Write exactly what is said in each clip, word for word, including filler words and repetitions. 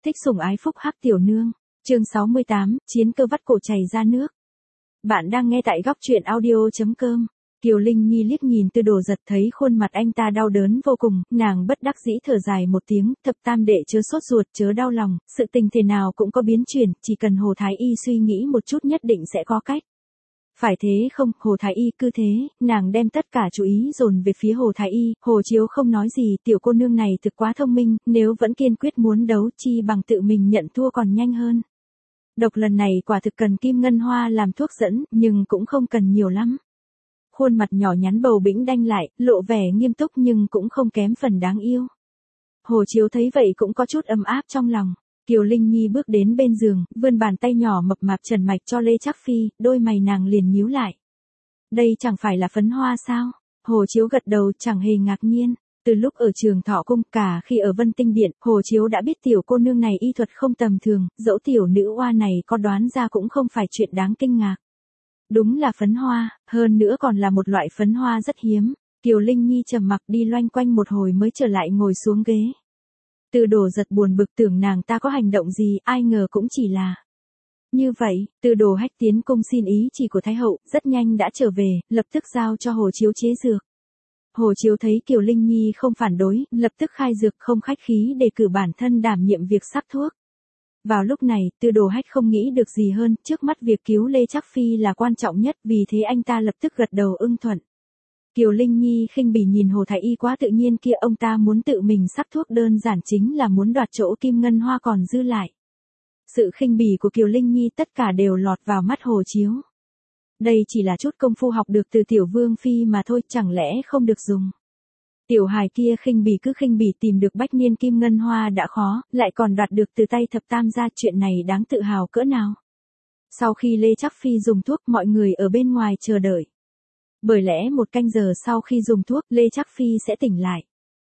Thích sủng ái phúc hắc tiểu nương. Chương sáu mươi tám, chiến cơ vắt cổ chảy ra nước. Bạn đang nghe tại góc truyện audio chấm com. Kiều Linh Nhi liếc nhìn Tư Đồ Giật thấy khuôn mặt anh ta đau đớn vô cùng, nàng bất đắc dĩ thở dài một tiếng, thập tam đệ chớ sốt ruột chớ đau lòng, sự tình thế nào cũng có biến chuyển, chỉ cần Hồ Thái Y suy nghĩ một chút nhất định sẽ có cách. Phải thế không, Hồ Thái Y cứ thế, nàng đem tất cả chú ý dồn về phía Hồ Thái Y, Hồ Chiếu không nói gì, tiểu cô nương này thực quá thông minh, nếu vẫn kiên quyết muốn đấu chi bằng tự mình nhận thua còn nhanh hơn. Độc lần này quả thực cần kim ngân hoa làm thuốc dẫn, nhưng cũng không cần nhiều lắm. Khuôn mặt nhỏ nhắn bầu bĩnh đanh lại, lộ vẻ nghiêm túc nhưng cũng không kém phần đáng yêu. Hồ Chiếu thấy vậy cũng có chút ấm áp trong lòng. Kiều Linh Nhi bước đến bên giường, vươn bàn tay nhỏ mập mạp trần mạch cho Lê Trác Phi, đôi mày nàng liền nhíu lại. Đây chẳng phải là phấn hoa sao? Hồ Chiếu gật đầu chẳng hề ngạc nhiên. Từ lúc ở trường Thọ Cung cả khi ở Vân Tinh Điện, Hồ Chiếu đã biết tiểu cô nương này y thuật không tầm thường, dẫu tiểu nữ oa này có đoán ra cũng không phải chuyện đáng kinh ngạc. Đúng là phấn hoa, hơn nữa còn là một loại phấn hoa rất hiếm. Kiều Linh Nhi trầm mặc đi loanh quanh một hồi mới trở lại ngồi xuống ghế. Tư Đồ Giật buồn bực tưởng nàng ta có hành động gì, ai ngờ cũng chỉ là như vậy. Tư Đồ Hách tiến cung xin ý chỉ của Thái hậu, rất nhanh đã trở về, lập tức giao cho Hồ Chiếu chế dược. Hồ Chiếu thấy Kiều Linh Nhi không phản đối, lập tức khai dược không khách khí để cử bản thân đảm nhiệm việc sắc thuốc. Vào lúc này, Tư Đồ Hách không nghĩ được gì hơn, trước mắt việc cứu Lê Trác Phi là quan trọng nhất, vì thế anh ta lập tức gật đầu ưng thuận. Kiều Linh Nhi khinh bỉ nhìn Hồ Thái Y quá tự nhiên kia, ông ta muốn tự mình sắc thuốc đơn giản chính là muốn đoạt chỗ kim ngân hoa còn dư lại. Sự khinh bỉ của Kiều Linh Nhi tất cả đều lọt vào mắt Hồ Chiếu. Đây chỉ là chút công phu học được từ tiểu vương phi mà thôi, chẳng lẽ không được dùng. Tiểu hài kia khinh bỉ cứ khinh bỉ, tìm được bách niên kim ngân hoa đã khó, lại còn đoạt được từ tay thập tam gia, chuyện này đáng tự hào cỡ nào. Sau khi Lê Trác Phi dùng thuốc, mọi người ở bên ngoài chờ đợi. Bởi lẽ một canh giờ sau khi dùng thuốc, Lê Trác Phi sẽ tỉnh lại.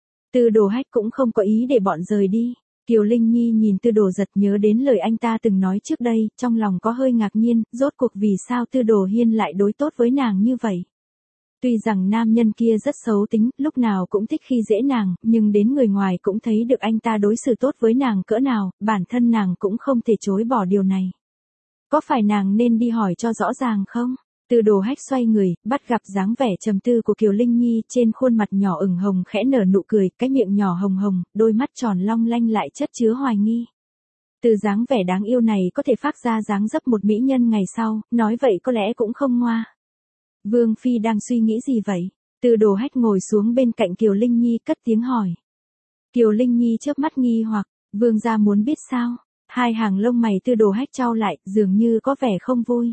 Tư Đồ Hách cũng không có ý để bọn rời đi. Kiều Linh Nhi nhìn Tư Đồ Giật nhớ đến lời anh ta từng nói trước đây, trong lòng có hơi ngạc nhiên, rốt cuộc vì sao Tư Đồ Hiên lại đối tốt với nàng như vậy. Tuy rằng nam nhân kia rất xấu tính, lúc nào cũng thích khi dễ nàng, nhưng đến người ngoài cũng thấy được anh ta đối xử tốt với nàng cỡ nào, bản thân nàng cũng không thể chối bỏ điều này. Có phải nàng nên đi hỏi cho rõ ràng không? Tư Đồ Hách xoay người, bắt gặp dáng vẻ trầm tư của Kiều Linh Nhi, trên khuôn mặt nhỏ ửng hồng khẽ nở nụ cười, cái miệng nhỏ hồng hồng, đôi mắt tròn long lanh lại chất chứa hoài nghi. Từ dáng vẻ đáng yêu này có thể phát ra dáng dấp một mỹ nhân ngày sau, nói vậy có lẽ cũng không ngoa. Vương Phi đang suy nghĩ gì vậy? Tư Đồ Hách ngồi xuống bên cạnh Kiều Linh Nhi cất tiếng hỏi. Kiều Linh Nhi chớp mắt nghi hoặc, vương gia muốn biết sao? Hai hàng lông mày Tư Đồ Hách chau lại, dường như có vẻ không vui.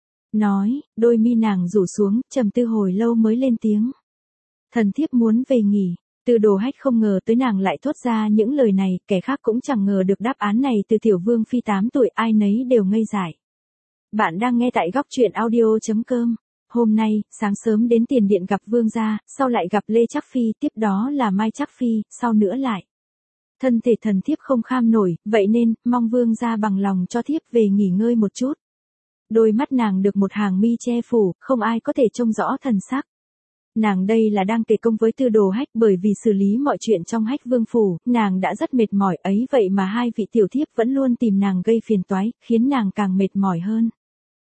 Nói, đôi mi nàng rủ xuống, trầm tư hồi lâu mới lên tiếng. Thần thiếp muốn về nghỉ. Tư Đồ Hách không ngờ tới nàng lại thốt ra những lời này, kẻ khác cũng chẳng ngờ được đáp án này từ tiểu vương phi tám tuổi, ai nấy đều ngây dại. Bạn đang nghe tại góc truyện audio chấm com. Hôm nay, sáng sớm đến tiền điện gặp vương gia, sau lại gặp Lê Trác Phi, tiếp đó là Mai Trác Phi, sau nữa lại. Thân thể thần thiếp không kham nổi, vậy nên, mong vương gia bằng lòng cho thiếp về nghỉ ngơi một chút. Đôi mắt nàng được một hàng mi che phủ, không ai có thể trông rõ thần sắc. Nàng đây là đang kể công với Tư Đồ Hách, bởi vì xử lý mọi chuyện trong Hách Vương phủ, nàng đã rất mệt mỏi, ấy vậy mà hai vị tiểu thiếp vẫn luôn tìm nàng gây phiền toái, khiến nàng càng mệt mỏi hơn.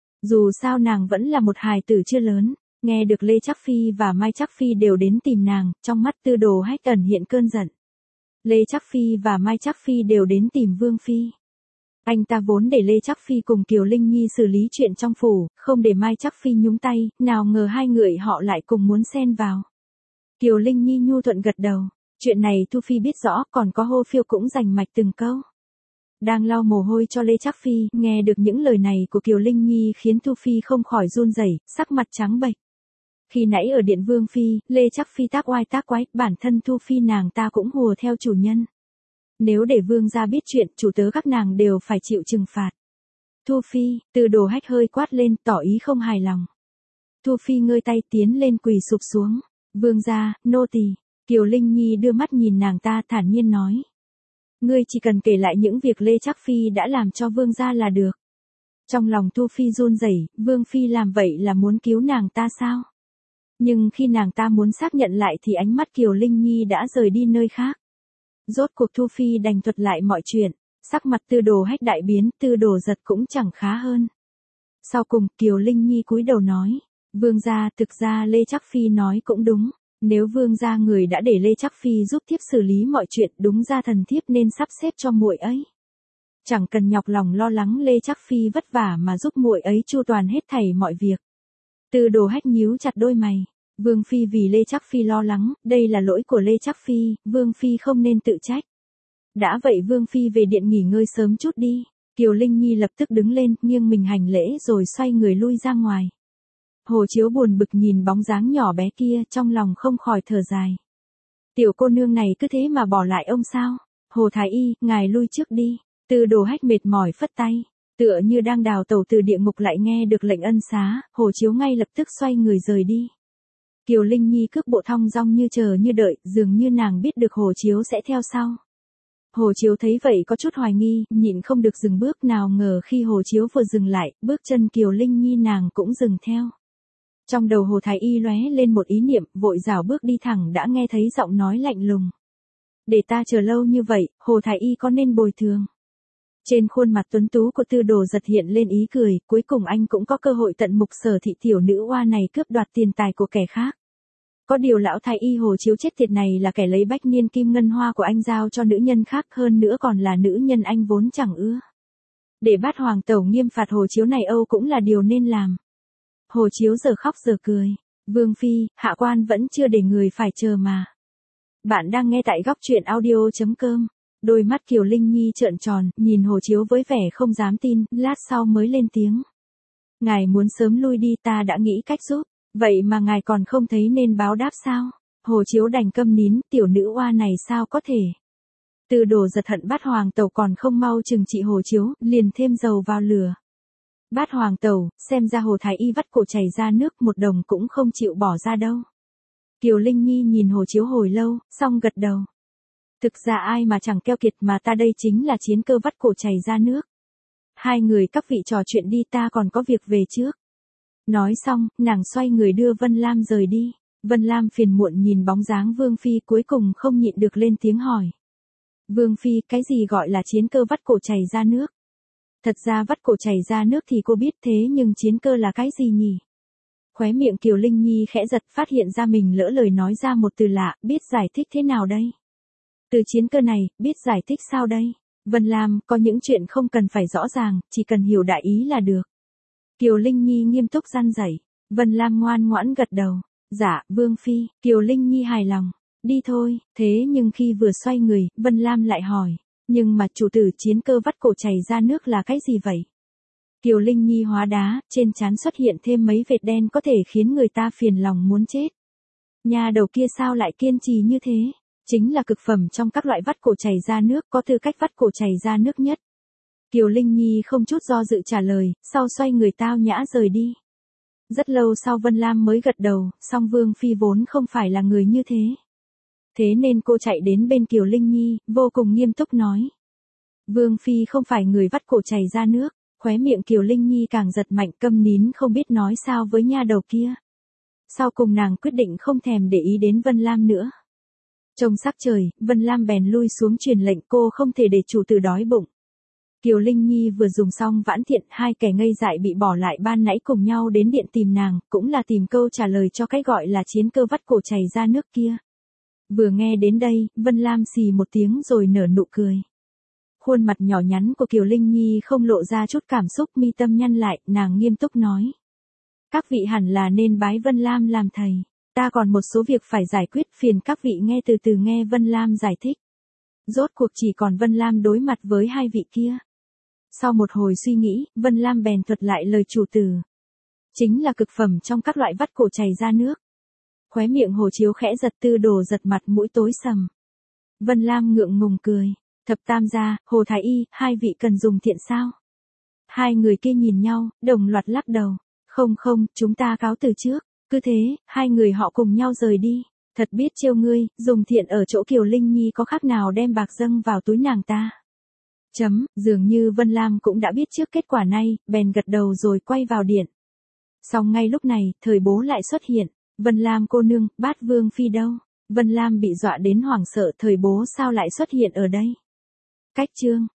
Dù sao nàng vẫn là một hài tử chưa lớn, nghe được Lê Trác Phi và Mai Trác Phi đều đến tìm nàng, trong mắt Tư Đồ Hách ẩn hiện cơn giận. Lê Trác Phi và Mai Trác Phi đều đến tìm Vương Phi. Anh ta vốn để Lê Trác Phi cùng Kiều Linh Nhi xử lý chuyện trong phủ, không để Mai Trác Phi nhúng tay, nào ngờ hai người họ lại cùng muốn xen vào. Kiều Linh Nhi nhu thuận gật đầu, chuyện này Thu Phi biết rõ, còn có Hô Phiêu cũng rành mạch từng câu. Đang lau mồ hôi cho Lê Trác Phi, nghe được những lời này của Kiều Linh Nhi khiến Thu Phi không khỏi run rẩy, sắc mặt trắng bệch. Khi nãy ở điện Vương Phi, Lê Trác Phi tác oai tác quái, bản thân Thu Phi nàng ta cũng hùa theo chủ nhân. Nếu để vương gia biết chuyện, chủ tớ các nàng đều phải chịu trừng phạt. Thu Phi, Tư Đồ Hách hơi quát lên, tỏ ý không hài lòng. Thu Phi ngơi tay tiến lên quỳ sụp xuống. Vương gia, nô tỳ. Kiều Linh Nhi đưa mắt nhìn nàng ta thản nhiên nói. Ngươi chỉ cần kể lại những việc Lê Trác Phi đã làm cho vương gia là được. Trong lòng Thu Phi run rẩy, Vương Phi làm vậy là muốn cứu nàng ta sao? Nhưng khi nàng ta muốn xác nhận lại thì ánh mắt Kiều Linh Nhi đã rời đi nơi khác. Rốt cuộc Thu Phi đành thuật lại mọi chuyện. Sắc mặt Tư Đồ Hách đại biến, Tư Đồ Giật cũng chẳng khá hơn. Sau cùng, Kiều Linh Nhi cúi đầu nói, vương gia, thực ra Lê Trác Phi nói cũng đúng, nếu vương gia người đã để Lê Trác Phi giúp thiếp xử lý mọi chuyện, đúng ra thần thiếp nên sắp xếp cho muội ấy. Chẳng cần nhọc lòng lo lắng Lê Trác Phi vất vả mà giúp muội ấy chu toàn hết thảy mọi việc. Tư Đồ Hách nhíu chặt đôi mày, vương phi vì Lê Trác Phi lo lắng, đây là lỗi của Lê Trác Phi, vương phi không nên tự trách. Đã vậy vương phi về điện nghỉ ngơi sớm chút đi. Kiều Linh Nhi lập tức đứng lên, nghiêng mình hành lễ rồi xoay người lui ra ngoài. Hồ Chiếu buồn bực nhìn bóng dáng nhỏ bé kia, trong lòng không khỏi thở dài. Tiểu cô nương này cứ thế mà bỏ lại ông sao? Hồ Thái Y, ngài lui trước đi. Tư Đồ Hách mệt mỏi phất tay, tựa như đang đào tẩu từ địa ngục lại nghe được lệnh ân xá, Hồ Chiếu ngay lập tức xoay người rời đi. Kiều Linh Nhi cước bộ thong dong như chờ như đợi, dường như nàng biết được Hồ Chiếu sẽ theo sau. Hồ Chiếu thấy vậy có chút hoài nghi, nhịn không được dừng bước, nào ngờ khi Hồ Chiếu vừa dừng lại, bước chân Kiều Linh Nhi nàng cũng dừng theo. Trong đầu Hồ Thái Y lóe lên một ý niệm, vội rảo bước đi thẳng đã nghe thấy giọng nói lạnh lùng. Để ta chờ lâu như vậy, Hồ Thái Y có nên bồi thường? Trên khuôn mặt tuấn tú của Tư Đồ Giật hiện lên ý cười, cuối cùng anh cũng có cơ hội tận mục Sở thị tiểu nữ oa này cướp đoạt tiền tài của kẻ khác. Có điều lão Thái Y Hồ Chiếu chết tiệt này là kẻ lấy bách niên kim ngân hoa của anh giao cho nữ nhân khác, hơn nữa còn là nữ nhân anh vốn chẳng ưa. Để bắt hoàng tẩu nghiêm phạt Hồ Chiếu này Âu cũng là điều nên làm. Hồ Chiếu giờ khóc giờ cười. Vương phi, hạ quan vẫn chưa để người phải chờ mà. Bạn đang nghe tại góc truyện audio chấm com. Đôi mắt Kiều Linh Nhi trợn tròn, nhìn Hồ Chiếu với vẻ không dám tin, lát sau mới lên tiếng. Ngài muốn sớm lui đi, ta đã nghĩ cách giúp. Vậy mà ngài còn không thấy nên báo đáp sao? Hồ Chiếu đành câm nín, tiểu nữ oa này sao có thể? Tư Đồ Giật hận Bát hoàng tẩu còn không mau trừng trị Hồ Chiếu, liền thêm dầu vào lửa. Bát hoàng tẩu, xem ra Hồ Thái Y vắt cổ chảy ra nước, một đồng cũng không chịu bỏ ra đâu. Kiều Linh Nhi nhìn Hồ Chiếu hồi lâu, xong gật đầu. Thực ra ai mà chẳng keo kiệt, mà ta đây chính là chiến cơ vắt cổ chảy ra nước. Hai người các vị trò chuyện đi, ta còn có việc về trước. Nói xong, nàng xoay người đưa Vân Lam rời đi. Vân Lam phiền muộn nhìn bóng dáng Vương phi, cuối cùng không nhịn được lên tiếng hỏi. Vương phi, cái gì gọi là chiến cơ vắt cổ chảy ra nước? Thật ra vắt cổ chảy ra nước thì cô biết, thế nhưng chiến cơ là cái gì nhỉ? Khóe miệng Kiều Linh Nhi khẽ giật, phát hiện ra mình lỡ lời nói ra một từ lạ, biết giải thích thế nào đây? Từ chiến cơ này, biết giải thích sao đây? Vân Lam, có những chuyện không cần phải rõ ràng, chỉ cần hiểu đại ý là được. Kiều Linh Nhi nghiêm túc răn dạy. Vân Lam ngoan ngoãn gật đầu. Dạ, Vương phi. Kiều Linh Nhi hài lòng. Đi thôi. Thế nhưng khi vừa xoay người, Vân Lam lại hỏi. Nhưng mà chủ tử chiến cơ vắt cổ chảy ra nước là cái gì vậy? Kiều Linh Nhi hóa đá, trên trán xuất hiện thêm mấy vệt đen có thể khiến người ta phiền lòng muốn chết. Nhà đầu kia sao lại kiên trì như thế? Chính là cực phẩm trong các loại vắt cổ chảy ra nước, có tư cách vắt cổ chảy ra nước nhất. Kiều Linh Nhi không chút do dự trả lời, sau xoay người tao nhã rời đi. Rất lâu sau Vân Lam mới gật đầu, song Vương phi vốn không phải là người như thế. Thế nên cô chạy đến bên Kiều Linh Nhi, vô cùng nghiêm túc nói. Vương phi không phải người vắt cổ chảy ra nước. Khóe miệng Kiều Linh Nhi càng giật mạnh, câm nín không biết nói sao với nha đầu kia. Sau cùng nàng quyết định không thèm để ý đến Vân Lam nữa. Trông sắc trời, Vân Lam bèn lui xuống truyền lệnh, cô không thể để chủ tử đói bụng. Kiều Linh Nhi vừa dùng xong vãn thiện, hai kẻ ngây dại bị bỏ lại ban nãy cùng nhau đến điện tìm nàng, cũng là tìm câu trả lời cho cái gọi là chiến cơ vắt cổ chảy ra nước kia. Vừa nghe đến đây, Vân Lam xì một tiếng rồi nở nụ cười. Khuôn mặt nhỏ nhắn của Kiều Linh Nhi không lộ ra chút cảm xúc, mi tâm nhăn lại, nàng nghiêm túc nói. Các vị hẳn là nên bái Vân Lam làm thầy. Ta còn một số việc phải giải quyết, phiền các vị nghe từ từ nghe Vân Lam giải thích. Rốt cuộc chỉ còn Vân Lam đối mặt với hai vị kia. Sau một hồi suy nghĩ, Vân Lam bèn thuật lại lời chủ tử. Chính là cực phẩm trong các loại vắt cổ chảy ra nước. Khóe miệng Hồ Chiếu khẽ giật, Tư Đồ giật mặt mũi tối sầm. Vân Lam ngượng ngùng cười. Thập tam gia, Hồ Thái Y, hai vị cần dùng thiện sao? Hai người kia nhìn nhau, đồng loạt lắc đầu. Không không, chúng ta cáo từ trước. Cứ thế, hai người họ cùng nhau rời đi. Thật biết trêu ngươi, dùng thiện ở chỗ Kiều Linh Nhi có khác nào đem bạc dâng vào túi nàng ta. Chấm, dường như Vân Lam cũng đã biết trước kết quả này, bèn gật đầu rồi quay vào điện. Xong ngay lúc này, thời bố lại xuất hiện. Vân Lam cô nương, Bát Vương phi đâu? Vân Lam bị dọa đến hoảng sợ, thời bố sao lại xuất hiện ở đây? Cách chương